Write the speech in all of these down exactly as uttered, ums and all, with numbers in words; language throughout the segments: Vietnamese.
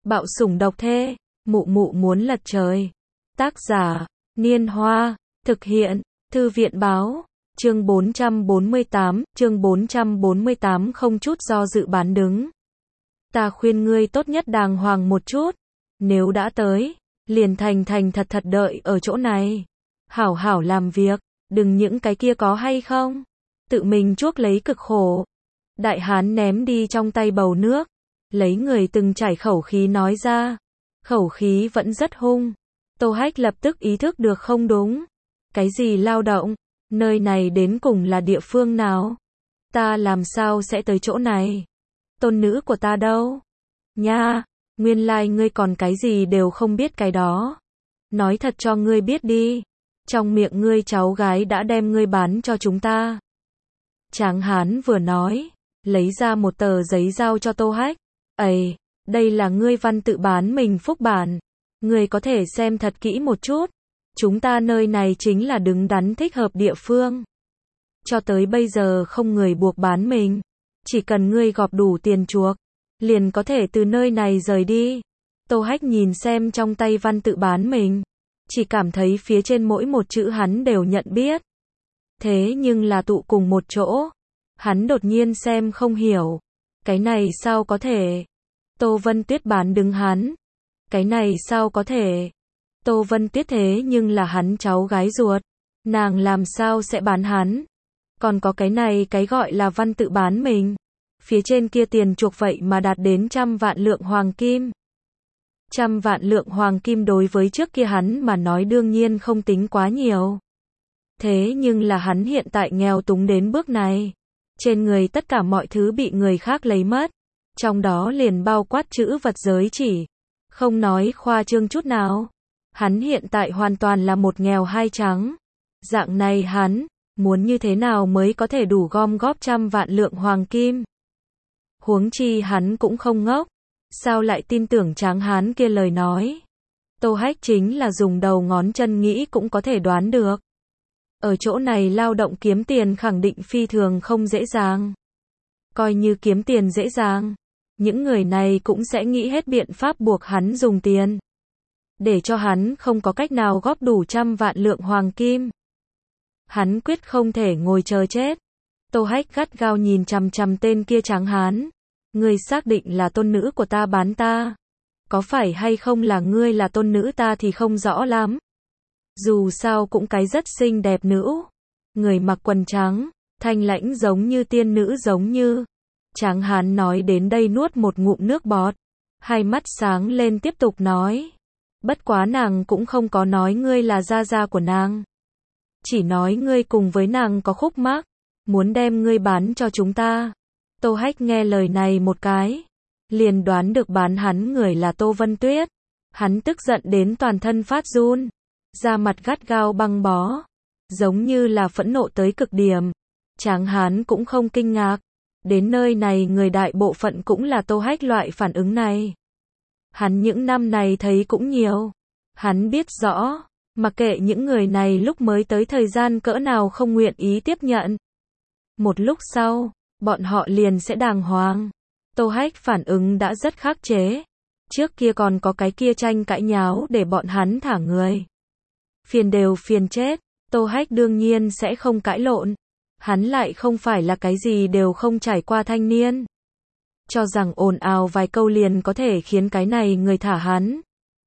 Bạo sủng độc thê, mụ mụ muốn lật trời. Tác giả, Niên Hoa, thực hiện, Thư viện báo, chương bốn trăm bốn mươi tám, chương bốn trăm bốn mươi tám không chút do dự bán đứng. Ta khuyên ngươi tốt nhất đàng hoàng một chút, nếu đã tới, liền thành thành thật thật đợi ở chỗ này. Hảo hảo làm việc, đừng những cái kia có hay không, tự mình chuốc lấy cực khổ. Đại hán ném đi trong tay bầu nước, lấy người từng trải khẩu khí nói ra. Khẩu khí vẫn rất hung. Tô Hách lập tức ý thức được không đúng. Cái gì lao động? Nơi này đến cùng là địa phương nào? Ta làm sao sẽ tới chỗ này? Tôn nữ của ta đâu? Nha, nguyên lai ngươi còn cái gì đều không biết cái đó. Nói thật cho ngươi biết đi. Trong miệng ngươi cháu gái đã đem ngươi bán cho chúng ta. Tráng hán vừa nói, lấy ra một tờ giấy giao cho Tô Hách. Ây, đây là ngươi văn tự bán mình phúc bản. Ngươi có thể xem thật kỹ một chút. Chúng ta nơi này chính là đứng đắn thích hợp địa phương. Cho tới bây giờ không người buộc bán mình. Chỉ cần ngươi gọp đủ tiền chuộc, liền có thể từ nơi này rời đi. Tô Hách nhìn xem trong tay văn tự bán mình. Chỉ cảm thấy phía trên mỗi một chữ hắn đều nhận biết. Thế nhưng là tụ cùng một chỗ. Hắn đột nhiên xem không hiểu. Cái này sao có thể? Tô Vân Tuyết bán đứng hắn. Cái này sao có thể? Tô Vân Tuyết thế nhưng là hắn cháu gái ruột. Nàng làm sao sẽ bán hắn? Còn có cái này cái gọi là văn tự bán mình. Phía trên kia tiền chuộc vậy mà đạt đến trăm vạn lượng hoàng kim. Trăm vạn lượng hoàng kim đối với trước kia hắn mà nói đương nhiên không tính quá nhiều. Thế nhưng là hắn hiện tại nghèo túng đến bước này. Trên người tất cả mọi thứ bị người khác lấy mất. Trong đó liền bao quát chữ vật giới chỉ. Không nói khoa trương chút nào. Hắn hiện tại hoàn toàn là một nghèo hai trắng. Dạng này hắn, muốn như thế nào mới có thể đủ gom góp trăm vạn lượng hoàng kim. Huống chi hắn cũng không ngốc. Sao lại tin tưởng tráng hán kia lời nói. Tô Hách chính là dùng đầu ngón chân nghĩ cũng có thể đoán được. Ở chỗ này lao động kiếm tiền khẳng định phi thường không dễ dàng. Coi như kiếm tiền dễ dàng, những người này cũng sẽ nghĩ hết biện pháp buộc hắn dùng tiền. Để cho hắn không có cách nào góp đủ trăm vạn lượng hoàng kim. Hắn quyết không thể ngồi chờ chết. Tô Hách gắt gao nhìn chằm chằm tên kia tráng hán. Ngươi xác định là tôn nữ của ta bán ta. Có phải hay không là ngươi là tôn nữ ta thì không rõ lắm. Dù sao cũng cái rất xinh đẹp nữ. Người mặc quần trắng, thanh lãnh giống như tiên nữ giống như. Tráng hán nói đến đây nuốt một ngụm nước bọt. Hai mắt sáng lên tiếp tục nói. Bất quá nàng cũng không có nói ngươi là gia gia của nàng. Chỉ nói ngươi cùng với nàng có khúc mắc. Muốn đem ngươi bán cho chúng ta. Tô Hách nghe lời này một cái. Liền đoán được bán hắn người là Tô Vân Tuyết. Hắn tức giận đến toàn thân phát run. Da mặt gắt gao băng bó. Giống như là phẫn nộ tới cực điểm. Tráng hán cũng không kinh ngạc. Đến nơi này người đại bộ phận cũng là Tô Hách loại phản ứng này. Hắn những năm này thấy cũng nhiều. Hắn biết rõ, mặc kệ những người này lúc mới tới thời gian cỡ nào không nguyện ý tiếp nhận. Một lúc sau, bọn họ liền sẽ đàng hoàng. Tô Hách phản ứng đã rất khắc chế. Trước kia còn có cái kia tranh cãi nháo để bọn hắn thả người. Phiền đều phiền chết, Tô Hách đương nhiên sẽ không cãi lộn. Hắn lại không phải là cái gì đều không trải qua thanh niên. Cho rằng ồn ào vài câu liền có thể khiến cái này người thả hắn.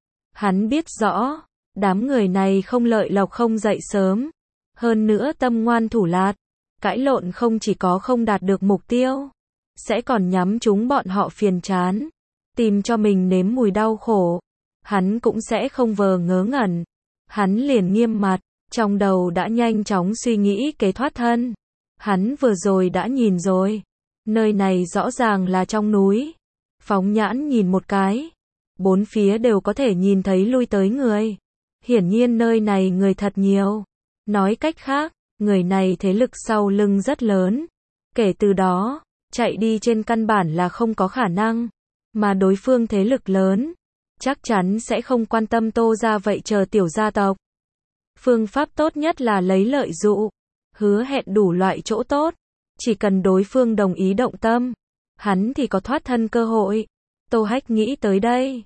Hắn biết rõ, đám người này không lợi lộc không dậy sớm. Hơn nữa tâm ngoan thủ lạt. Cãi lộn không chỉ có không đạt được mục tiêu. Sẽ còn nhắm chúng bọn họ phiền chán. Tìm cho mình nếm mùi đau khổ. Hắn cũng sẽ không vờ ngớ ngẩn. Hắn liền nghiêm mặt. Trong đầu đã nhanh chóng suy nghĩ kế thoát thân. Hắn vừa rồi đã nhìn rồi. Nơi này rõ ràng là trong núi. Phóng nhãn nhìn một cái. Bốn phía đều có thể nhìn thấy lui tới người. Hiển nhiên nơi này người thật nhiều. Nói cách khác, người này thế lực sau lưng rất lớn. Kể từ đó, chạy đi trên căn bản là không có khả năng. Mà đối phương thế lực lớn, chắc chắn sẽ không quan tâm Tô gia vậy chờ tiểu gia tộc. Phương pháp tốt nhất là lấy lợi dụ. Hứa hẹn đủ loại chỗ tốt. Chỉ cần đối phương đồng ý động tâm, hắn thì có thoát thân cơ hội. Tô Hách nghĩ tới đây,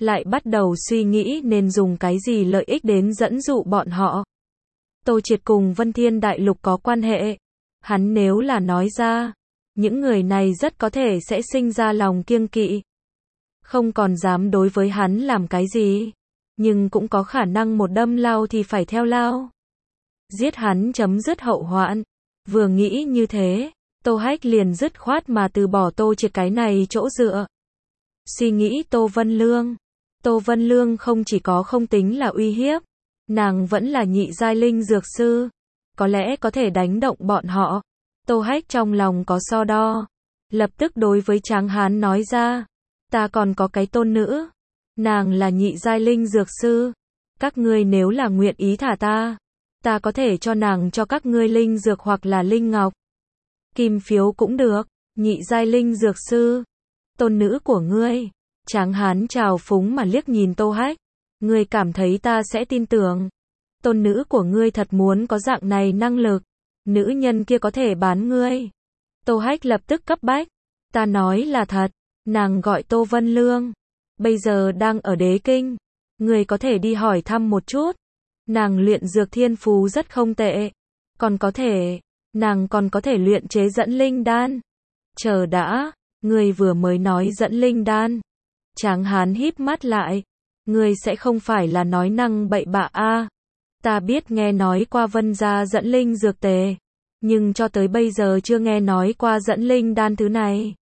lại bắt đầu suy nghĩ nên dùng cái gì lợi ích đến dẫn dụ bọn họ. Tô Triệt cùng Vân Thiên Đại Lục có quan hệ. Hắn nếu là nói ra, những người này rất có thể sẽ sinh ra lòng kiêng kỵ. Không còn dám đối với hắn làm cái gì. Nhưng cũng có khả năng một đâm lao thì phải theo lao. Giết hắn chấm dứt hậu hoạn. Vừa nghĩ như thế, Tô Hách liền dứt khoát mà từ bỏ Tô Triệt cái này chỗ dựa. Suy nghĩ Tô Vân Lương. Tô Vân Lương không chỉ có không tính là uy hiếp, nàng vẫn là nhị giai linh dược sư, có lẽ có thể đánh động bọn họ. Tô Hách trong lòng có so đo, lập tức đối với Tráng Hán nói ra, ta còn có cái tôn nữ, nàng là nhị giai linh dược sư, các ngươi nếu là nguyện ý thả ta, ta có thể cho nàng cho các ngươi linh dược hoặc là linh ngọc. Kim phiếu cũng được, nhị giai linh dược sư, tôn nữ của ngươi. Tráng Hán trào phúng mà liếc nhìn Tô Hách, ngươi cảm thấy ta sẽ tin tưởng? Tôn nữ của ngươi thật muốn có dạng này năng lực, nữ nhân kia có thể bán ngươi. Tô Hách lập tức cấp bách, ta nói là thật, nàng gọi Tô Vân Lương, bây giờ đang ở Đế Kinh, ngươi có thể đi hỏi thăm một chút, nàng luyện dược thiên phú rất không tệ, còn có thể, nàng còn có thể luyện chế dẫn linh đan. Chờ đã, ngươi vừa mới nói dẫn linh đan. Tráng Hán híp mắt lại, ngươi sẽ không phải là nói năng bậy bạ a? Ta biết nghe nói qua Vân gia dẫn linh dược tề, nhưng cho tới bây giờ chưa nghe nói qua dẫn linh đan thứ này.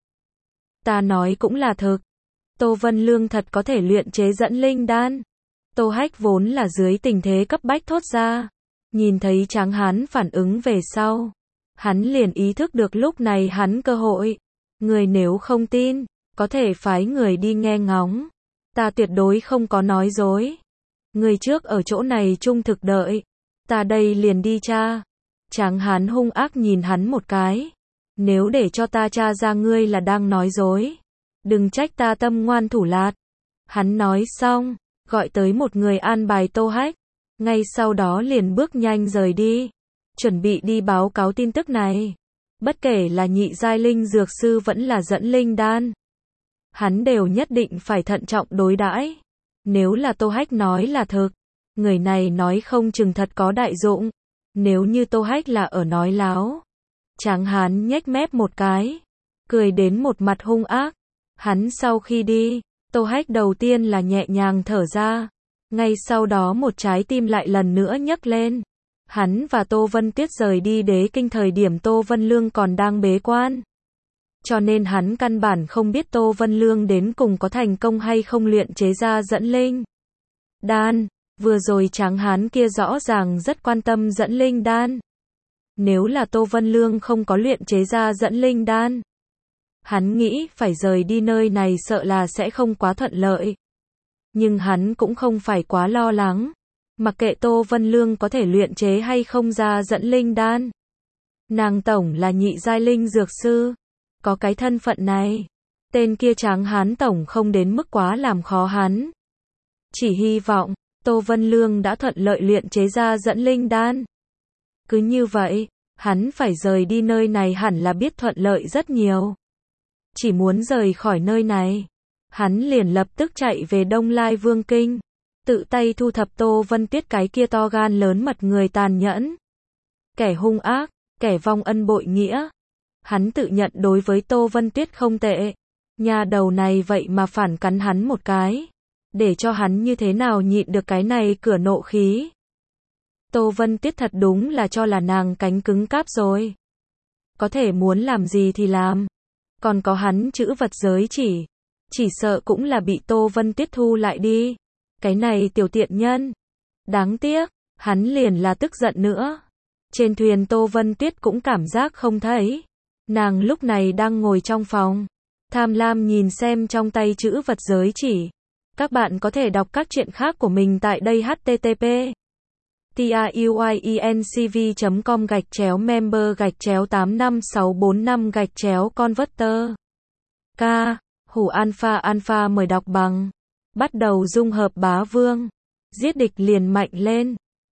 Ta nói cũng là thực. Tô Vân Lương thật có thể luyện chế dẫn linh đan. Tô Hách vốn là dưới tình thế cấp bách thốt ra, nhìn thấy Tráng Hán phản ứng về sau, hắn liền ý thức được lúc này hắn cơ hội. Người nếu không tin, có thể phái người đi nghe ngóng. Ta tuyệt đối không có nói dối. Người trước ở chỗ này trung thực đợi. Ta đây liền đi tra. Tráng Hán hung ác nhìn hắn một cái. Nếu để cho ta tra ra ngươi là đang nói dối, đừng trách ta tâm ngoan thủ lạt. Hắn nói xong, gọi tới một người an bài Tô Hách. Ngay sau đó liền bước nhanh rời đi. Chuẩn bị đi báo cáo tin tức này. Bất kể là nhị giai linh dược sư vẫn là dẫn linh đan, hắn đều nhất định phải thận trọng đối đãi. Nếu là Tô Hách nói là thực, người này nói không chừng thật có đại dụng. Nếu như Tô Hách là ở nói láo, Tráng Hán nhếch mép một cái, cười đến một mặt hung ác. Hắn sau khi đi, Tô Hách đầu tiên là nhẹ nhàng thở ra, ngay sau đó một trái tim lại lần nữa nhấc lên. Hắn và Tô Vân Tuyết rời đi Đế Kinh thời điểm Tô Vân Lương còn đang bế quan. Cho nên hắn căn bản không biết Tô Vân Lương đến cùng có thành công hay không luyện chế ra dẫn linh đan. Vừa rồi Tráng Hán kia rõ ràng rất quan tâm dẫn linh đan. Nếu là Tô Vân Lương không có luyện chế ra dẫn linh đan, hắn nghĩ phải rời đi nơi này sợ là sẽ không quá thuận lợi. Nhưng hắn cũng không phải quá lo lắng. Mặc kệ Tô Vân Lương có thể luyện chế hay không ra dẫn linh đan, nàng tổng là nhị giai linh dược sư, có cái thân phận này, tên kia Tráng Hán tổng không đến mức quá làm khó hắn. Chỉ hy vọng Tô Vân Lương đã thuận lợi luyện chế ra dẫn linh đan. Cứ như vậy, hắn phải rời đi nơi này hẳn là biết thuận lợi rất nhiều. Chỉ muốn rời khỏi nơi này, hắn liền lập tức chạy về Đông Lai Vương Kinh, tự tay thu thập Tô Vân Tuyết cái kia to gan lớn mật người tàn nhẫn, kẻ hung ác, kẻ vong ân bội nghĩa. Hắn tự nhận đối với Tô Vân Tuyết không tệ, nhà đầu này vậy mà phản cắn hắn một cái, để cho hắn như thế nào nhịn được cái này cửa nộ khí. Tô Vân Tuyết thật đúng là cho là nàng cánh cứng cáp rồi, có thể muốn làm gì thì làm, còn có hắn chữ vật giới chỉ, chỉ sợ cũng là bị Tô Vân Tuyết thu lại đi. Cái này tiểu tiện nhân. Đáng tiếc, hắn liền là tức giận nữa. Trên thuyền Tô Vân Tuyết cũng cảm giác không thấy. Nàng lúc này đang ngồi trong phòng, tham lam nhìn xem trong tay chữ vật giới chỉ. Các bạn có thể đọc các truyện khác của mình tại đây h t t p truyencv chấm com gạch chéo member gạch chéo tám năm sáu bốn năm gạch chéo converter. K. Hủ alpha alpha mời đọc bằng. Bắt đầu dung hợp bá vương. Giết địch liền mạnh lên.